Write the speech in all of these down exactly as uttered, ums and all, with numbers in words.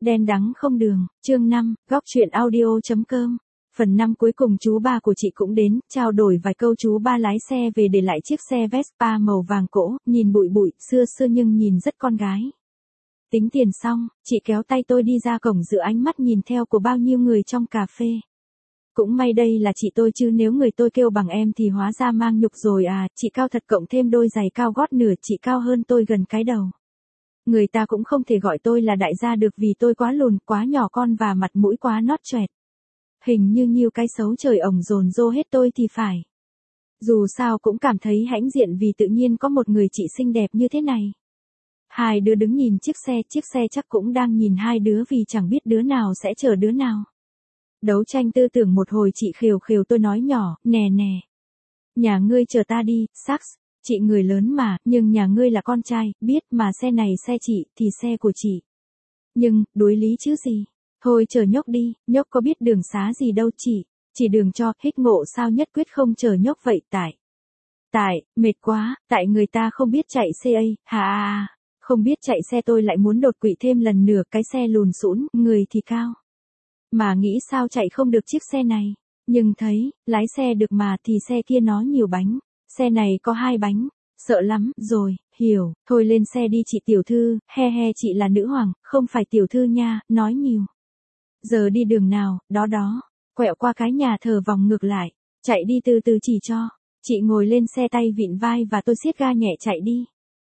Đen đắng không đường, chương năm, góc truyện audio.com. Phần năm cuối cùng chú ba của chị cũng đến, trao đổi vài câu chú ba lái xe về để lại chiếc xe Vespa màu vàng cỗ, nhìn bụi bụi, xưa xưa nhưng nhìn rất con gái. Tính tiền xong, chị kéo tay tôi đi ra cổng giữa ánh mắt nhìn theo của bao nhiêu người trong cà phê. Cũng may đây là chị tôi chứ nếu người tôi kêu bằng em thì hóa ra mang nhục rồi à, chị cao thật cộng thêm đôi giày cao gót nửa chị cao hơn tôi gần cái đầu. Người ta cũng không thể gọi tôi là đại gia được vì tôi quá lùn, quá nhỏ con và mặt mũi quá nót choẹt. Hình như nhiều cái xấu trời ổng dồn dô hết tôi thì phải. Dù sao cũng cảm thấy hãnh diện vì tự nhiên có một người chị xinh đẹp như thế này. Hai đứa đứng nhìn chiếc xe, chiếc xe chắc cũng đang nhìn hai đứa vì chẳng biết đứa nào sẽ chờ đứa nào. Đấu tranh tư tưởng một hồi chị khều khều tôi nói nhỏ, nè nè. Nhà ngươi chờ ta đi, Sax, chị người lớn mà, nhưng nhà ngươi là con trai, biết mà xe này xe chị, thì xe của chị. Nhưng, đối lý chứ gì. Thôi chờ nhóc đi, nhóc có biết đường xá gì đâu chị, chỉ đường cho, hích ngộ sao nhất quyết không chờ nhóc vậy tại. Tại, mệt quá, tại người ta không biết chạy xe A, hà à, không biết chạy xe tôi lại muốn đột quỵ thêm lần nữa cái xe lùn xũn, người thì cao. Mà nghĩ sao chạy không được chiếc xe này, nhưng thấy, lái xe được mà thì xe kia nó nhiều bánh, xe này có hai bánh, sợ lắm, rồi, hiểu, thôi lên xe đi chị tiểu thư, he he chị là nữ hoàng, không phải tiểu thư nha, nói nhiều. Giờ đi đường nào, đó đó, quẹo qua cái nhà thờ vòng ngược lại, chạy đi từ từ chỉ cho, chị ngồi lên xe tay vịn vai và tôi siết ga nhẹ chạy đi.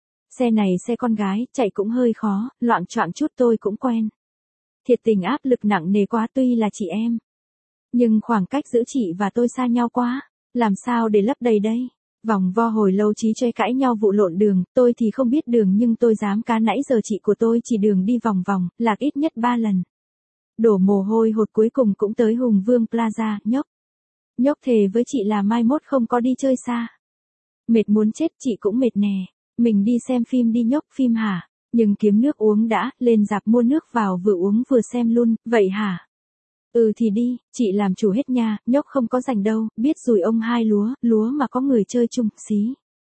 Xe này xe con gái, chạy cũng hơi khó, loạng choạng chút tôi cũng quen. Thiệt tình áp lực nặng nề quá tuy là chị em. Nhưng khoảng cách giữa chị và tôi xa nhau quá, làm sao để lấp đầy đây? Vòng vo hồi lâu trí chơi cãi nhau vụ lộn đường, tôi thì không biết đường nhưng tôi dám cá nãy giờ chị của tôi chỉ đường đi vòng vòng, lạc ít nhất ba lần. Đổ mồ hôi hột cuối cùng cũng tới Hùng Vương Plaza, nhóc. Nhóc thề với chị là mai mốt không có đi chơi xa. Mệt muốn chết chị cũng mệt nè, mình đi xem phim đi nhóc, phim hả? Nhưng kiếm nước uống đã, lên rạp mua nước vào vừa uống vừa xem luôn, vậy hả? Ừ thì đi, chị làm chủ hết nha, nhóc không có rảnh đâu, biết rồi ông hai lúa, lúa mà có người chơi chung, xí.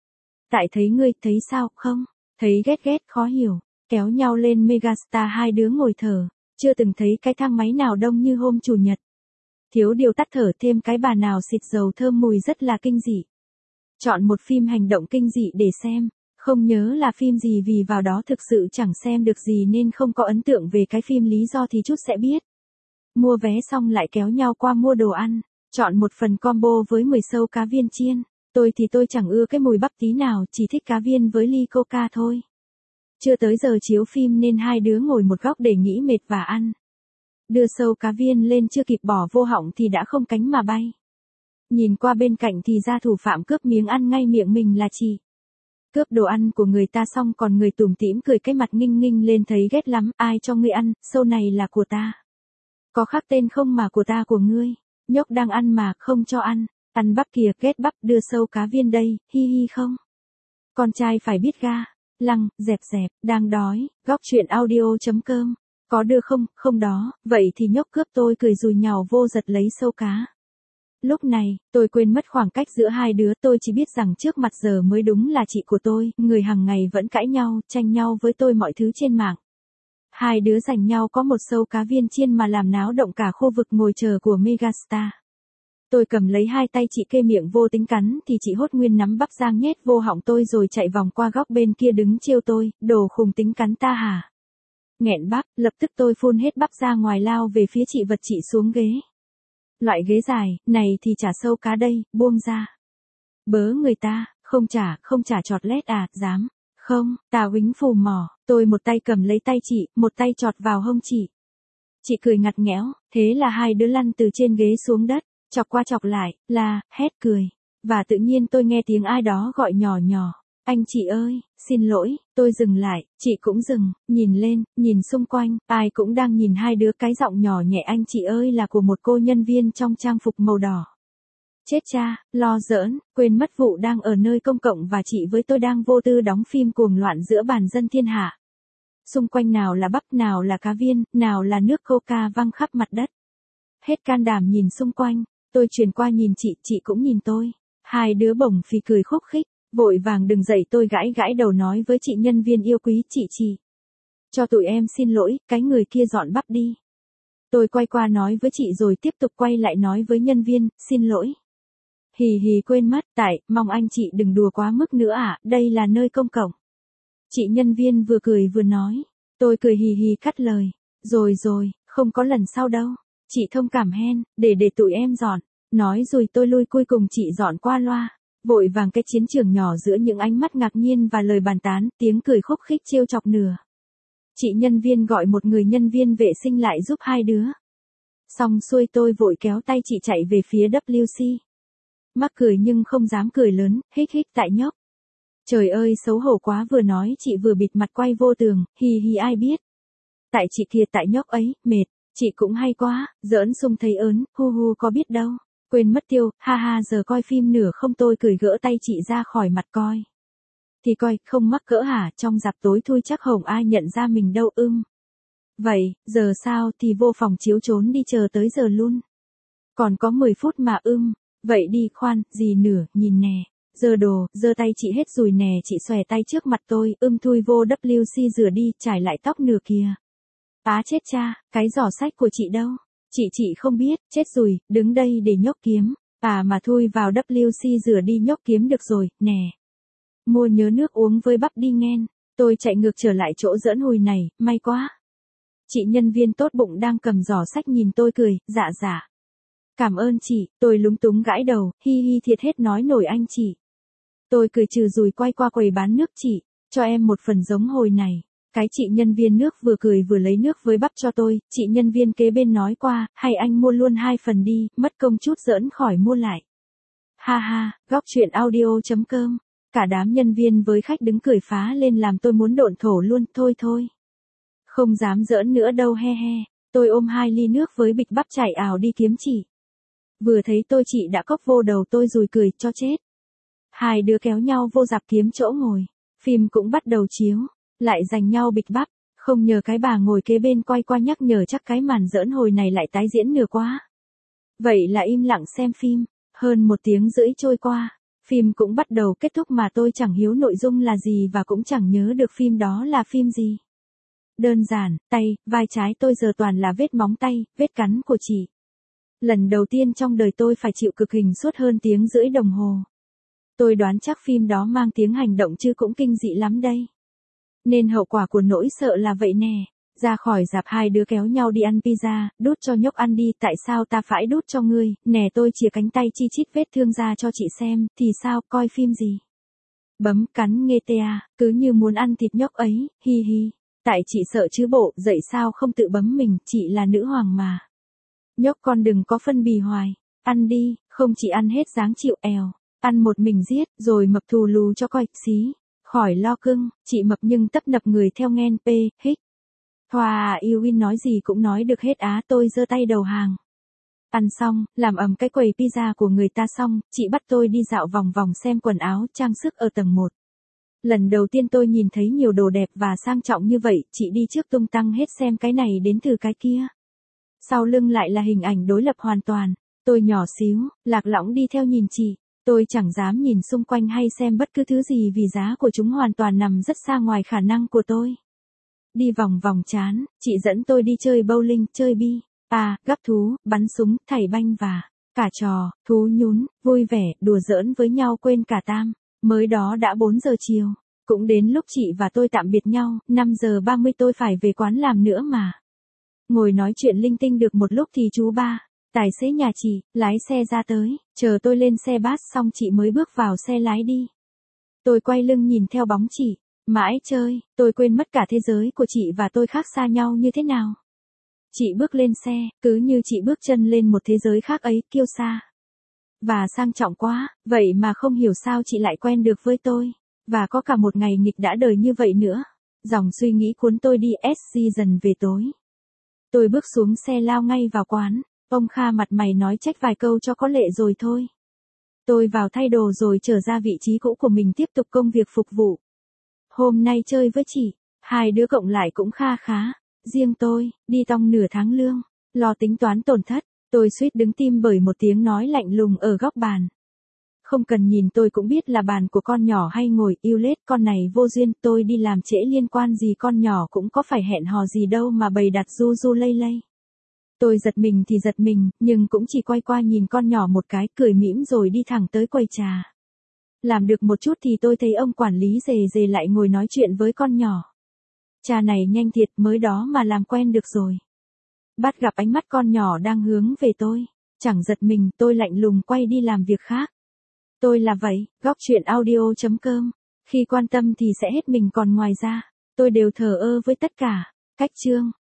Tại thấy ngươi, thấy sao, không? Thấy ghét ghét, khó hiểu, kéo nhau lên Megastar hai đứa ngồi thở, chưa từng thấy cái thang máy nào đông như hôm chủ nhật. Thiếu điều tắt thở thêm cái bà nào xịt dầu thơm mùi rất là kinh dị. Chọn một phim hành động kinh dị để xem. Không nhớ là phim gì vì vào đó thực sự chẳng xem được gì nên không có ấn tượng về cái phim lý do thì chút sẽ biết. Mua vé xong lại kéo nhau qua mua đồ ăn, chọn một phần combo với mười sâu cá viên chiên. Tôi thì tôi chẳng ưa cái mùi bắp tí nào, chỉ thích cá viên với ly coca thôi. Chưa tới giờ chiếu phim nên hai đứa ngồi một góc để nghỉ mệt và ăn. Đưa sâu cá viên lên chưa kịp bỏ vô họng thì đã không cánh mà bay. Nhìn qua bên cạnh thì ra thủ phạm cướp miếng ăn ngay miệng mình là chị. Cướp đồ ăn của người ta xong còn người tủm tỉm cười cái mặt nghinh nghinh lên thấy ghét lắm, ai cho ngươi ăn, sâu này là của ta. Có khác tên không mà của ta của ngươi, nhóc đang ăn mà không cho ăn, ăn bắp kìa ghét bắp đưa sâu cá viên đây, hi hi không. Con trai phải biết ga, lăng, dẹp dẹp, đang đói, góc truyện audio.com, có đưa không, không đó, vậy thì nhóc cướp tôi cười rùi nhào vô giật lấy sâu cá. Lúc này, tôi quên mất khoảng cách giữa hai đứa, tôi chỉ biết rằng trước mặt giờ mới đúng là chị của tôi, người hàng ngày vẫn cãi nhau, tranh nhau với tôi mọi thứ trên mạng. Hai đứa giành nhau có một sâu cá viên chiên mà làm náo động cả khu vực ngồi chờ của Megastar. Tôi cầm lấy hai tay chị kê miệng vô tính cắn thì chị hốt nguyên nắm bắp rang nhét vô họng tôi rồi chạy vòng qua góc bên kia đứng trêu tôi, đồ khùng tính cắn ta hả? Nghẹn bắp, lập tức tôi phun hết bắp ra ngoài lao về phía chị vật chị xuống ghế. Loại ghế dài, này thì chả sâu cá đây, buông ra. Bớ người ta, không trả, không trả chọt lét à, dám. Không, tà huính phù mỏ, tôi một tay cầm lấy tay chị, một tay chọt vào hông chị. Chị cười ngặt nghẽo, thế là hai đứa lăn từ trên ghế xuống đất, chọc qua chọc lại, là, hét cười. Và tự nhiên tôi nghe tiếng ai đó gọi nhỏ nhỏ. Anh chị ơi, xin lỗi, tôi dừng lại, chị cũng dừng, nhìn lên, nhìn xung quanh, ai cũng đang nhìn hai đứa cái giọng nhỏ nhẹ anh chị ơi là của một cô nhân viên trong trang phục màu đỏ. Chết cha, lo giỡn, quên mất vụ đang ở nơi công cộng và chị với tôi đang vô tư đóng phim cuồng loạn giữa bàn dân thiên hạ. Xung quanh nào là bắp, nào là cá viên, nào là nước coca văng khắp mặt đất. Hết can đảm nhìn xung quanh, tôi chuyển qua nhìn chị, chị cũng nhìn tôi. Hai đứa bổng phì cười khúc khích. Vội vàng đừng dậy tôi gãi gãi đầu nói với chị nhân viên yêu quý chị chị. Cho tụi em xin lỗi, cái người kia dọn bắp đi. Tôi quay qua nói với chị rồi tiếp tục quay lại nói với nhân viên, xin lỗi. Hì hì quên mất, tại, mong anh chị đừng đùa quá mức nữa ạ, à, đây là nơi công cộng. Chị nhân viên vừa cười vừa nói. Tôi cười hì hì cắt lời. Rồi rồi, không có lần sau đâu. Chị thông cảm hen, để để tụi em dọn. Nói rồi tôi lui cui cùng chị dọn qua loa. Vội vàng cái chiến trường nhỏ giữa những ánh mắt ngạc nhiên và lời bàn tán, tiếng cười khúc khích trêu chọc nửa. Chị nhân viên gọi một người nhân viên vệ sinh lại giúp hai đứa. Xong xuôi tôi vội kéo tay chị chạy về phía W C. Mắc cười nhưng không dám cười lớn, hích hích tại nhóc. Trời ơi xấu hổ quá, vừa nói chị vừa bịt mặt quay vô tường, hì hì ai biết. Tại chị thiệt tại nhóc ấy, mệt, chị cũng hay quá, giỡn sung thấy ớn, hu hu có biết đâu. Quên mất tiêu, ha ha giờ coi phim nửa không, tôi cười gỡ tay chị ra khỏi mặt coi. Thì coi, không mắc cỡ hả, trong rạp tối thui chắc hổng ai nhận ra mình đâu ưng. Vậy, giờ sao thì vô phòng chiếu trốn đi chờ tới giờ luôn. Còn có mười phút mà ưng, vậy đi khoan, gì nửa, nhìn nè. Giơ đồ, giơ tay chị hết rồi nè, chị xòe tay trước mặt tôi, ưm thui vô W C rửa đi, trải lại tóc nửa kìa. Á chết cha, cái giỏ sách của chị đâu? Chị chị không biết, chết rồi, đứng đây để nhóc kiếm. À mà thui vào W C rửa đi nhóc kiếm được rồi, nè. Mua nhớ nước uống với bắp đi nghen. Tôi chạy ngược trở lại chỗ giỡn hùi này, may quá. Chị nhân viên tốt bụng đang cầm giỏ sách nhìn tôi cười, dạ dạ. Cảm ơn chị, tôi lúng túng gãi đầu, hi hi thiệt hết nói nổi anh chị. Tôi cười trừ rồi quay qua quầy bán nước chị, cho em một phần giống hồi này. Cái chị nhân viên nước vừa cười vừa lấy nước với bắp cho tôi, chị nhân viên kế bên nói qua, hay anh mua luôn hai phần đi, mất công chút giỡn khỏi mua lại. Ha ha, góc chuyện audio chấm com. Cả đám nhân viên với khách đứng cười phá lên làm tôi muốn độn thổ luôn, thôi thôi. Không dám giỡn nữa đâu he he, tôi ôm hai ly nước với bịch bắp chạy ảo đi kiếm chị. Vừa thấy tôi chị đã cốc vô đầu tôi rồi cười cho chết. Hai đứa kéo nhau vô rạp kiếm chỗ ngồi, phim cũng bắt đầu chiếu, lại giành nhau bịch bắp, không nhờ cái bà ngồi kế bên quay qua nhắc nhở chắc cái màn giỡn hồi này lại tái diễn nửa quá. Vậy là im lặng xem phim, hơn một tiếng rưỡi trôi qua, phim cũng bắt đầu kết thúc mà tôi chẳng hiếu nội dung là gì và cũng chẳng nhớ được phim đó là phim gì. Đơn giản, tay, vai trái tôi giờ toàn là vết móng tay, vết cắn của chị. Lần đầu tiên trong đời tôi phải chịu cực hình suốt hơn tiếng rưỡi đồng hồ. Tôi đoán chắc phim đó mang tiếng hành động chứ cũng kinh dị lắm đây. Nên hậu quả của nỗi sợ là vậy nè. Ra khỏi rạp hai đứa kéo nhau đi ăn pizza, đút cho nhóc ăn đi, tại sao ta phải đút cho ngươi, nè tôi chìa cánh tay chi chít vết thương ra cho chị xem, thì sao, coi phim gì. Bấm cắn nghe tê à, cứ như muốn ăn thịt nhóc ấy, hi hi. Tại chị sợ chứ bộ, dậy sao không tự bấm mình, chị là nữ hoàng mà. Nhóc con đừng có phân bì hoài, ăn đi, không chỉ ăn hết dáng chịu èo, ăn một mình giết, rồi mập thù lù cho coi, xí, khỏi lo cưng, chị mập nhưng tấp nập người theo nghen p, hích. Thoa yêu win nói gì cũng nói được hết á, tôi giơ tay đầu hàng. Ăn xong, làm ầm cái quầy pizza của người ta xong, chị bắt tôi đi dạo vòng vòng xem quần áo, trang sức ở tầng một. Lần đầu tiên tôi nhìn thấy nhiều đồ đẹp và sang trọng như vậy, chị đi trước tung tăng hết xem cái này đến từ cái kia. Sau lưng lại là hình ảnh đối lập hoàn toàn, tôi nhỏ xíu, lạc lõng đi theo nhìn chị, tôi chẳng dám nhìn xung quanh hay xem bất cứ thứ gì vì giá của chúng hoàn toàn nằm rất xa ngoài khả năng của tôi. Đi vòng vòng chán, chị dẫn tôi đi chơi bowling, chơi bi, à, gắp thú, bắn súng, thảy banh và cả trò, thú nhún, vui vẻ, đùa giỡn với nhau quên cả tam. Mới đó đã bốn giờ chiều, cũng đến lúc chị và tôi tạm biệt nhau, năm giờ ba mươi tôi phải về quán làm nữa mà. Ngồi nói chuyện linh tinh được một lúc thì chú ba, tài xế nhà chị, lái xe ra tới, chờ tôi lên xe bus xong chị mới bước vào xe lái đi. Tôi quay lưng nhìn theo bóng chị, mãi chơi, tôi quên mất cả thế giới của chị và tôi khác xa nhau như thế nào. Chị bước lên xe, cứ như chị bước chân lên một thế giới khác ấy, kiêu sa. Và sang trọng quá, vậy mà không hiểu sao chị lại quen được với tôi. Và có cả một ngày nghịch đã đời như vậy nữa. Dòng suy nghĩ cuốn tôi đi S G dần về tối. Tôi bước xuống xe lao ngay vào quán. Ông Kha mặt mày nói trách vài câu cho có lệ rồi thôi. Tôi vào thay đồ rồi trở ra vị trí cũ của mình tiếp tục công việc phục vụ. Hôm nay chơi với chị, hai đứa cộng lại cũng kha khá. Riêng tôi, đi tong nửa tháng lương, lo tính toán tổn thất. Tôi suýt đứng tim bởi một tiếng nói lạnh lùng ở góc bàn. Không cần nhìn tôi cũng biết là bàn của con nhỏ hay ngồi, yêu lết con này vô duyên, tôi đi làm trễ liên quan gì con nhỏ cũng có phải hẹn hò gì đâu mà bày đặt du du lây lây. Tôi giật mình thì giật mình, nhưng cũng chỉ quay qua nhìn con nhỏ một cái, cười mỉm rồi đi thẳng tới quầy trà. Làm được một chút thì tôi thấy ông quản lý rề rề lại ngồi nói chuyện với con nhỏ. Cha này nhanh thiệt, mới đó mà làm quen được rồi. Bắt gặp ánh mắt con nhỏ đang hướng về tôi. Chẳng giật mình, tôi lạnh lùng quay đi làm việc khác. Tôi là vậy, góc chuyện audio chấm com. Khi quan tâm thì sẽ hết mình, còn ngoài ra, tôi đều thờ ơ với tất cả. Cách chương.